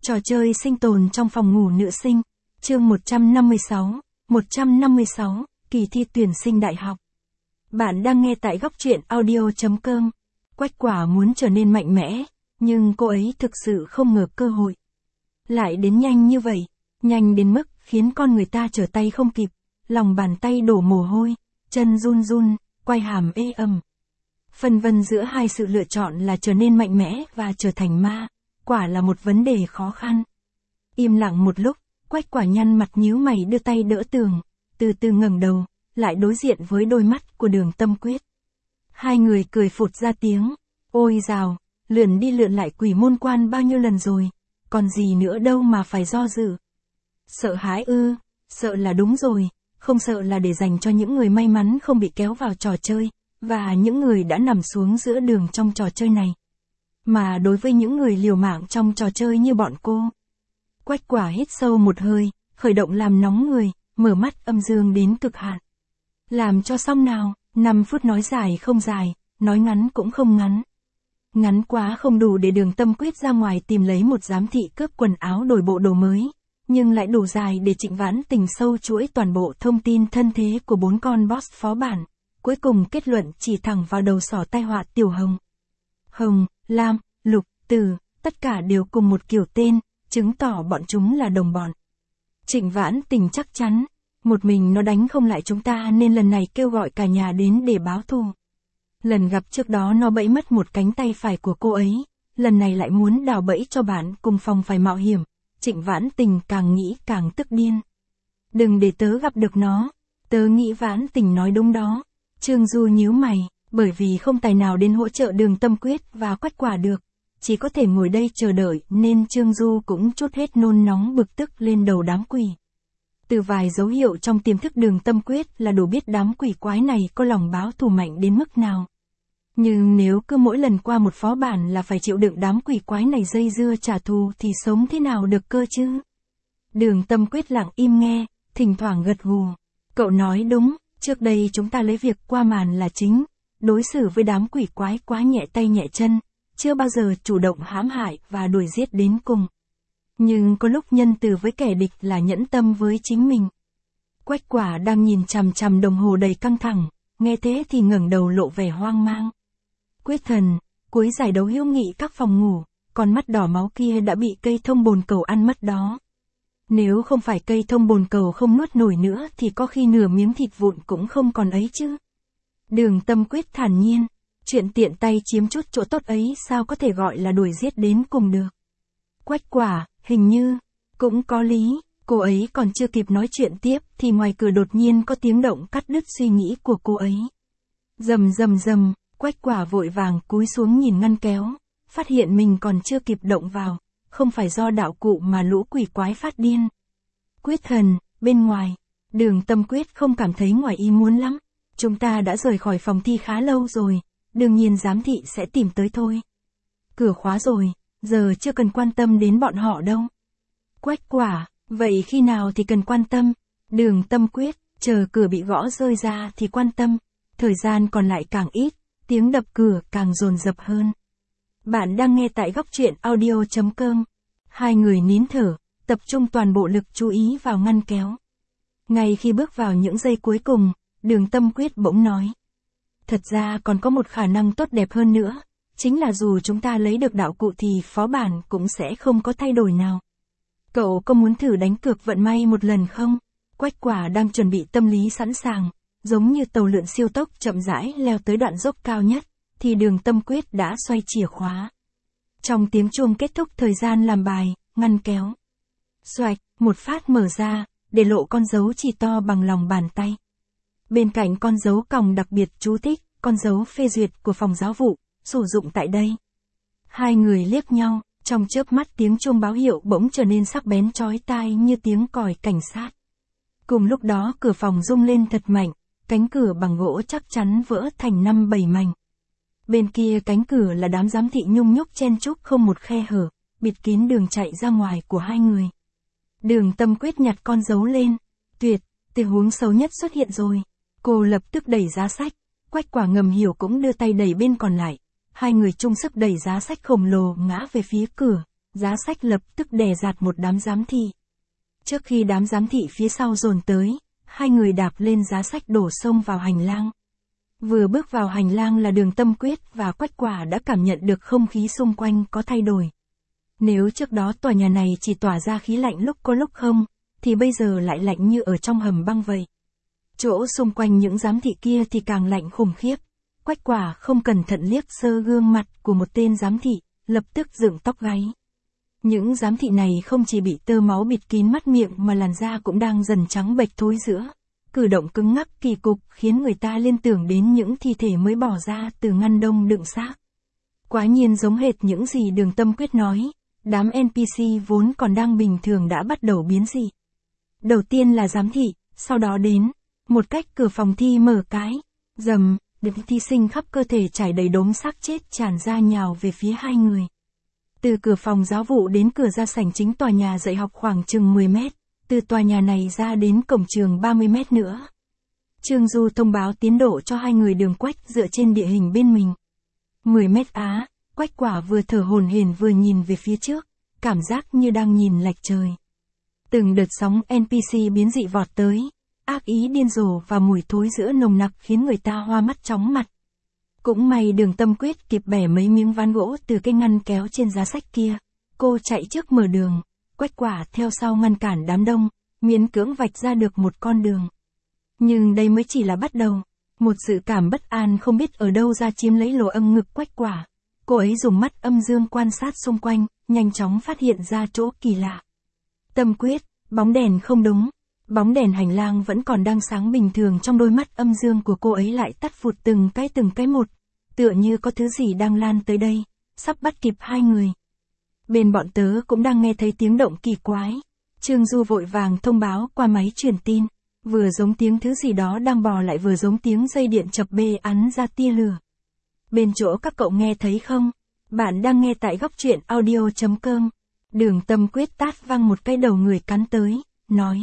Trò chơi sinh tồn trong phòng ngủ nữ sinh. Chương 156, kỳ thi tuyển sinh đại học. Bạn đang nghe tại góc truyện audio.com. Quách Quả muốn trở nên mạnh mẽ, nhưng cô ấy thực sự không ngờ cơ hội lại đến nhanh như vậy, nhanh đến mức khiến con người ta trở tay không kịp, lòng bàn tay đổ mồ hôi, chân run run, quai hàm ê ẩm. Phân vân giữa hai sự lựa chọn là trở nên mạnh mẽ và trở thành ma, quả là một vấn đề khó khăn. Im lặng một lúc, Quách Quả nhăn mặt nhíu mày đưa tay đỡ tường, từ từ ngẩng đầu, lại đối diện với đôi mắt của Đường Tâm Quyết. Hai người cười phụt ra tiếng, ôi dào, lượn đi lượn lại Quỷ Môn Quan bao nhiêu lần rồi, còn gì nữa đâu mà phải do dự. Sợ hãi ư, sợ là đúng rồi, không sợ là để dành cho những người may mắn không bị kéo vào trò chơi, và những người đã nằm xuống giữa đường trong trò chơi này. Mà đối với những người liều mạng trong trò chơi như bọn cô. Quách Quả hít sâu một hơi, khởi động làm nóng người, mở mắt âm dương đến cực hạn. Làm cho xong nào, 5 phút nói dài không dài, nói ngắn cũng không ngắn. Ngắn quá không đủ để Đường Tâm Quyết ra ngoài tìm lấy một giám thị cướp quần áo đổi bộ đồ mới, nhưng lại đủ dài để Trịnh Vãn Tình sâu chuỗi toàn bộ thông tin thân thế của 4 con boss phó bản, cuối cùng kết luận chỉ thẳng vào đầu sỏ tai họa Tiểu Hồng. Hồng, Lam, Lục, Tử, tất cả đều cùng một kiểu tên, chứng tỏ bọn chúng là đồng bọn. Trịnh Vãn Tình chắc chắn, một mình nó đánh không lại chúng ta nên lần này kêu gọi cả nhà đến để báo thù. Lần gặp trước đó nó bẫy mất một cánh tay phải của cô ấy, lần này lại muốn đào bẫy cho bạn cùng phòng phải mạo hiểm. Trịnh Vãn Tình càng nghĩ càng tức điên. Đừng để tớ gặp được nó, tớ nghĩ Vãn Tình nói đúng đó. Trương Du nhíu mày, bởi vì không tài nào đến hỗ trợ Đường Tâm Quyết và Quách Quả được, chỉ có thể ngồi đây chờ đợi nên Trương Du cũng trút hết nôn nóng bực tức lên đầu đám quỷ. Từ vài dấu hiệu trong tiềm thức Đường Tâm Quyết là đủ biết đám quỷ quái này có lòng báo thù mạnh đến mức nào. Nhưng nếu cứ mỗi lần qua một phó bản là phải chịu đựng đám quỷ quái này dây dưa trả thù thì sống thế nào được cơ chứ? Đường Tâm Quyết lặng im nghe, thỉnh thoảng gật gù. Cậu nói đúng, trước đây chúng ta lấy việc qua màn là chính, đối xử với đám quỷ quái quá nhẹ tay nhẹ chân, chưa bao giờ chủ động hãm hại và đuổi giết đến cùng. Nhưng có lúc nhân từ với kẻ địch là nhẫn tâm với chính mình. Quách Quả đang nhìn chằm chằm đồng hồ đầy căng thẳng, nghe thế thì ngẩng đầu lộ vẻ hoang mang. Quyết Thần, cuối giải đấu hữu nghị các phòng ngủ, con mắt đỏ máu kia đã bị cây thông bồn cầu ăn mất đó. Nếu không phải cây thông bồn cầu không nuốt nổi nữa thì có khi nửa miếng thịt vụn cũng không còn ấy chứ. Đường Tâm Quyết thản nhiên, chuyện tiện tay chiếm chút chỗ tốt ấy sao có thể gọi là đuổi giết đến cùng được. Quách Quả, hình như, cũng có lý, cô ấy còn chưa kịp nói chuyện tiếp thì ngoài cửa đột nhiên có tiếng động cắt đứt suy nghĩ của cô ấy. Rầm rầm rầm, Quách Quả vội vàng cúi xuống nhìn ngăn kéo, phát hiện mình còn chưa kịp động vào, không phải do đạo cụ mà lũ quỷ quái phát điên. Quyết Thần, bên ngoài, Đường Tâm Quyết không cảm thấy ngoài ý muốn lắm, chúng ta đã rời khỏi phòng thi khá lâu rồi, đương nhiên giám thị sẽ tìm tới thôi. Cửa khóa rồi, giờ chưa cần quan tâm đến bọn họ đâu. Quách Quả, vậy khi nào thì cần quan tâm? Đường Tâm Quyết, chờ cửa bị gõ rơi ra thì quan tâm, thời gian còn lại càng ít, tiếng đập cửa càng dồn dập hơn. Bạn đang nghe tại góc truyện audio.com. Hai người nín thở, tập trung toàn bộ lực chú ý vào ngăn kéo. Ngay khi bước vào những giây cuối cùng, Đường Tâm Quyết bỗng nói. Thật ra còn có một khả năng tốt đẹp hơn nữa, chính là dù chúng ta lấy được đạo cụ thì phó bản cũng sẽ không có thay đổi nào. Cậu có muốn thử đánh cược vận may một lần không? Quách Quả đang chuẩn bị tâm lý sẵn sàng, giống như tàu lượn siêu tốc chậm rãi leo tới đoạn dốc cao nhất, thì Đường Tâm Quyết đã xoay chìa khóa. Trong tiếng chuông kết thúc thời gian làm bài, ngăn kéo. Xoạch, một phát mở ra, để lộ con dấu chỉ to bằng lòng bàn tay. Bên cạnh con dấu còng đặc biệt chú thích, con dấu phê duyệt của phòng giáo vụ, sử dụng tại đây. Hai người liếc nhau, trong chớp mắt tiếng chuông báo hiệu bỗng trở nên sắc bén chói tai như tiếng còi cảnh sát. Cùng lúc đó cửa phòng rung lên thật mạnh, cánh cửa bằng gỗ chắc chắn vỡ thành 5-7 mảnh. Bên kia cánh cửa là đám giám thị nhung nhúc chen chúc không một khe hở, bịt kín đường chạy ra ngoài của hai người. Đường Tâm Quyết nhặt con dấu lên. Tuyệt, tình huống xấu nhất xuất hiện rồi. Cô lập tức đẩy giá sách. Quách Quả ngầm hiểu cũng đưa tay đẩy bên còn lại. Hai người chung sức đẩy giá sách khổng lồ ngã về phía cửa. giá sách lập tức đè dạt một đám giám thị. Trước khi đám giám thị phía sau dồn tới, hai người đạp lên giá sách đổ xông vào hành lang. Vừa bước vào hành lang là Đường Tâm Quyết và Quách Quả đã cảm nhận được không khí xung quanh có thay đổi. Nếu trước đó tòa nhà này chỉ tỏa ra khí lạnh lúc có lúc không, thì bây giờ lại lạnh như ở trong hầm băng vậy. Chỗ xung quanh những giám thị kia thì càng lạnh khủng khiếp. Quách Quả không cẩn thận liếc sơ gương mặt của một tên giám thị, lập tức dựng tóc gáy. Những giám thị này không chỉ bị tơ máu bịt kín mắt miệng mà làn da cũng đang dần trắng bệch thối rữa. Cử động cứng ngắc kỳ cục khiến người ta liên tưởng đến những thi thể mới bỏ ra từ ngăn đông đựng xác. Quá nhiên giống hệt những gì Đường Tâm Quyết nói, đám NPC vốn còn đang bình thường đã bắt đầu biến dị. Đầu tiên là giám thị, sau đó đến, một cách cửa phòng thi mở cái, rầm, đựng thí sinh khắp cơ thể trải đầy đống xác chết tràn ra nhào về phía hai người. Từ cửa phòng giáo vụ đến cửa ra sảnh chính tòa nhà dạy học khoảng chừng 10 mét, từ tòa nhà này ra đến cổng trường 30 mét nữa. Trương Du thông báo tiến độ cho hai người Đường Quách dựa trên địa hình bên mình. 10 mét á, Quách Quả vừa thở hổn hển vừa nhìn về phía trước, cảm giác như đang nhìn lệch trời. Từng đợt sóng NPC biến dị vọt tới, ác ý điên rồ và mùi thối rữa nồng nặc khiến người ta hoa mắt chóng mặt. Cũng may Đường Tâm Quyết kịp bẻ mấy miếng ván gỗ từ cái ngăn kéo trên giá sách kia. Cô chạy trước mở đường, Quách Quả theo sau ngăn cản đám đông, miễn cưỡng vạch ra được một con đường. Nhưng đây mới chỉ là bắt đầu. Một dự cảm bất an không biết ở đâu ra chiếm lấy lỗ âng ngực Quách Quả. Cô ấy dùng mắt âm dương quan sát xung quanh, nhanh chóng phát hiện ra chỗ kỳ lạ. Tâm Quyết, bóng đèn không đúng. Bóng đèn hành lang vẫn còn đang sáng bình thường trong đôi mắt âm dương của cô ấy lại tắt phụt từng cái một. Tựa như có thứ gì đang lan tới đây, sắp bắt kịp hai người. Bên bọn tớ cũng đang nghe thấy tiếng động kỳ quái. Trương Du vội vàng thông báo qua máy truyền tin. Vừa giống tiếng thứ gì đó đang bò lại vừa giống tiếng dây điện chập bê ắn ra tia lửa. Bên chỗ các cậu nghe thấy không? Bạn đang nghe tại góc truyện audio.com. Đường Tâm Quyết tát văng một cái đầu người cắn tới, nói.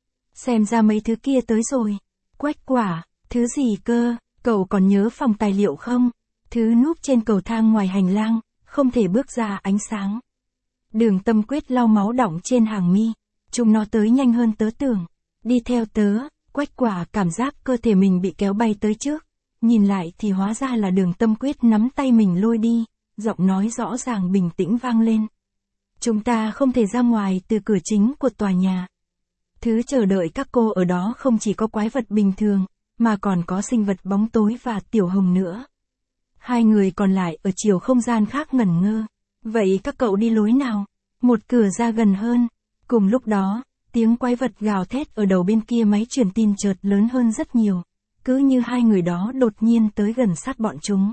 Xem ra mấy thứ kia tới rồi. Quách Quả, thứ gì cơ, cậu còn nhớ phòng tài liệu không? Thứ núp trên cầu thang ngoài hành lang, không thể bước ra ánh sáng. Đường Tâm Quyết lau máu đọng trên hàng mi. Chúng nó tới nhanh hơn tớ tưởng. Đi theo tớ, Quách Quả cảm giác cơ thể mình bị kéo bay tới trước. Nhìn lại thì hóa ra là Đường Tâm Quyết nắm tay mình lôi đi, giọng nói rõ ràng bình tĩnh vang lên. Chúng ta không thể ra ngoài từ cửa chính của tòa nhà. Thứ chờ đợi các cô ở đó không chỉ có quái vật bình thường, mà còn có sinh vật bóng tối và Tiểu Hồng nữa. Hai người còn lại ở chiều không gian khác ngẩn ngơ. Vậy các cậu đi lối nào? Một cửa ra gần hơn. Cùng lúc đó, tiếng quái vật gào thét ở đầu bên kia máy truyền tin chợt lớn hơn rất nhiều. Cứ như hai người đó đột nhiên tới gần sát bọn chúng.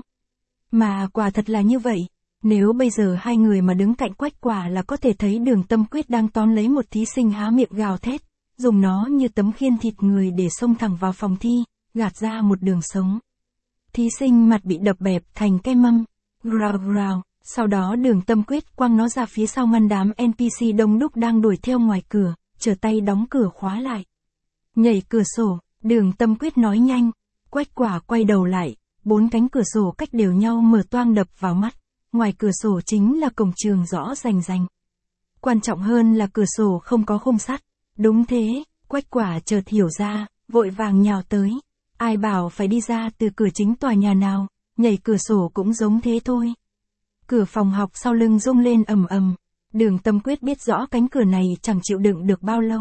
Mà quả thật là như vậy. Nếu bây giờ hai người mà đứng cạnh Quách Quả là có thể thấy Đường Tâm Quyết đang tóm lấy một thí sinh há miệng gào thét, dùng nó như tấm khiên thịt người để xông thẳng vào phòng thi, gạt ra một đường sống. Thí sinh mặt bị đập bẹp thành cái mâm. Grào grào. Sau đó Đường Tâm Quyết quăng nó ra phía sau ngăn đám NPC đông đúc đang đuổi theo ngoài cửa, trở tay đóng cửa khóa lại. Nhảy cửa sổ, Đường Tâm Quyết nói nhanh. Quách Quả quay đầu lại, 4 cánh cửa sổ cách đều nhau mở toang đập vào mắt. Ngoài cửa sổ chính là cổng trường rõ rành rành. Quan trọng hơn là cửa sổ không có khung sắt. Đúng thế, Quách Quả chợt hiểu ra, vội vàng nhào tới. Ai bảo phải đi ra từ cửa chính tòa nhà nào, nhảy cửa sổ cũng giống thế thôi. Cửa phòng học sau lưng rung lên ầm ầm. Đường Tâm Quyết biết rõ cánh cửa này chẳng chịu đựng được bao lâu.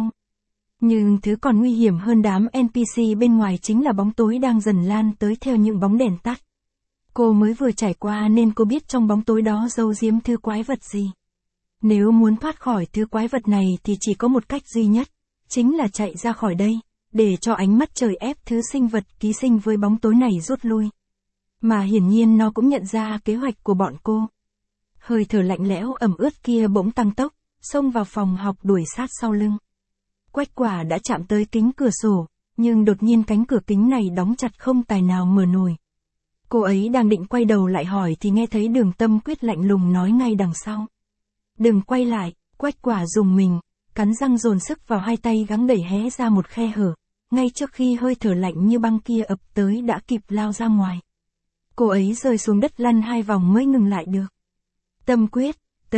Nhưng thứ còn nguy hiểm hơn đám NPC bên ngoài chính là bóng tối đang dần lan tới theo những bóng đèn tắt. Cô mới vừa trải qua nên cô biết trong bóng tối đó giấu giếm thứ quái vật gì. Nếu muốn thoát khỏi thứ quái vật này thì chỉ có một cách duy nhất, chính là chạy ra khỏi đây, để cho ánh mắt trời ép thứ sinh vật ký sinh với bóng tối này rút lui. Mà hiển nhiên nó cũng nhận ra kế hoạch của bọn cô. Hơi thở lạnh lẽo ẩm ướt kia bỗng tăng tốc, xông vào phòng học đuổi sát sau lưng. Quách Quả đã chạm tới kính cửa sổ, nhưng đột nhiên cánh cửa kính này đóng chặt không tài nào mở nổi. Cô ấy đang định quay đầu lại hỏi thì nghe thấy Đường Tâm Quyết lạnh lùng nói ngay đằng sau. Đừng quay lại. Quách Quả rùng mình, cắn răng dồn sức vào hai tay gắng đẩy hé ra một khe hở, ngay trước khi hơi thở lạnh như băng kia ập tới đã kịp lao ra ngoài. Cô ấy rơi xuống đất lăn 2 vòng mới ngừng lại được. Tâm Quyết,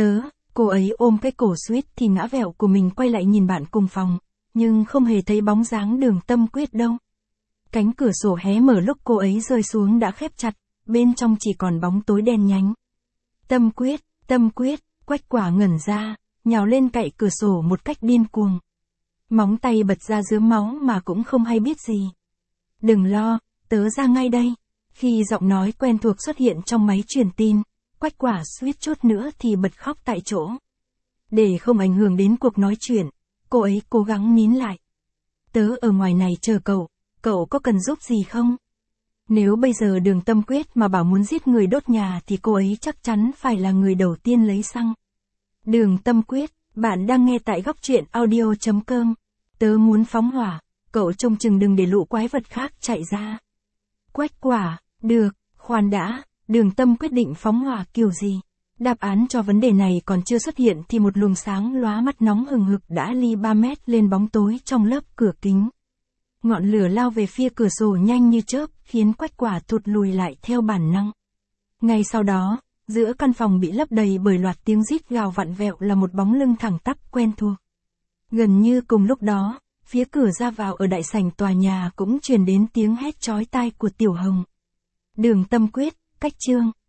Cô ấy ôm cái cổ suýt thì ngã vẹo của mình quay lại nhìn bạn cùng phòng, nhưng không hề thấy bóng dáng Đường Tâm Quyết đâu. Cánh cửa sổ hé mở lúc cô ấy rơi xuống đã khép chặt, bên trong chỉ còn bóng tối đen nhánh. Tâm Quyết, Quách Quả ngẩn ra, nhào lên cậy cửa sổ một cách điên cuồng. Móng tay bật ra rướm máu mà cũng không hay biết gì. Đừng lo, tớ ra ngay đây. Khi giọng nói quen thuộc xuất hiện trong máy truyền tin, Quách Quả suýt chút nữa thì bật khóc tại chỗ. Để không ảnh hưởng đến cuộc nói chuyện, cô ấy cố gắng nín lại. Tớ ở ngoài này chờ cậu có cần giúp gì không? Nếu bây giờ Đường Tâm Quyết mà bảo muốn giết người đốt nhà thì cô ấy chắc chắn phải là người đầu tiên lấy xăng. Đường Tâm Quyết, bạn đang nghe tại góc truyện audio.com. Tớ muốn phóng hỏa, cậu trông chừng đừng để lũ quái vật khác chạy ra. Quách Quả, được, khoan đã, Đường Tâm quyết định phóng hỏa kiểu gì? Đáp án cho vấn đề này còn chưa xuất hiện thì một luồng sáng lóa mắt nóng hừng hực đã ly 3 mét lên bóng tối trong lớp cửa kính. Ngọn lửa lao về phía cửa sổ nhanh như chớp, khiến Quách Quả thụt lùi lại theo bản năng. Ngay sau đó, giữa căn phòng bị lấp đầy bởi loạt tiếng rít gào vặn vẹo là một bóng lưng thẳng tắp quen thuộc. Gần như cùng lúc đó, phía cửa ra vào ở đại sảnh tòa nhà cũng truyền đến tiếng hét chói tai của Tiểu Hồng. Đường Tâm Quyết, Cách Chương.